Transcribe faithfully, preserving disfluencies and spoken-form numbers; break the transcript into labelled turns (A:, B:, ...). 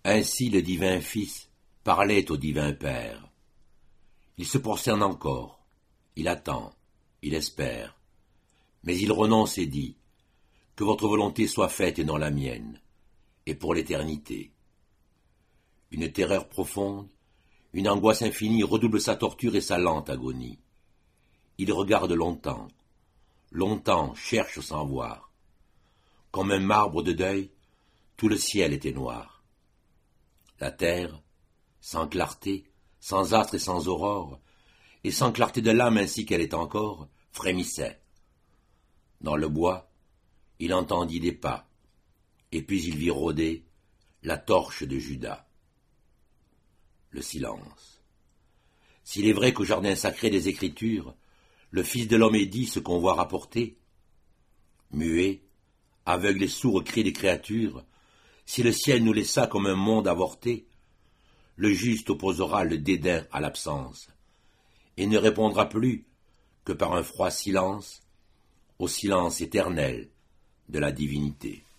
A: Ainsi le divin Fils parlait au divin Père. Il se prosterne encore, il attend, il espère, mais il renonce et dit « Que votre volonté soit faite et non la mienne, et pour l'éternité. » Une terreur profonde, une angoisse infinie redouble sa torture et sa lente agonie. Il regarde longtemps, longtemps cherche sans voir. Comme un marbre de deuil, tout le ciel était noir. La terre, sans clarté, sans astre et sans aurore, et sans clarté de l'âme ainsi qu'elle est encore, frémissait. Dans le bois, il entendit des pas, et puis il vit rôder la torche de Judas. Le silence. S'il est vrai qu'au jardin sacré des Écritures, le Fils de l'homme est dit ce qu'on voit rapporter, muet, aveugle et sourd aux cris des créatures, si le ciel nous laissa comme un monde avorté, le juste opposera le dédain à l'absence, et ne répondra plus que par un froid silence au silence éternel de la divinité.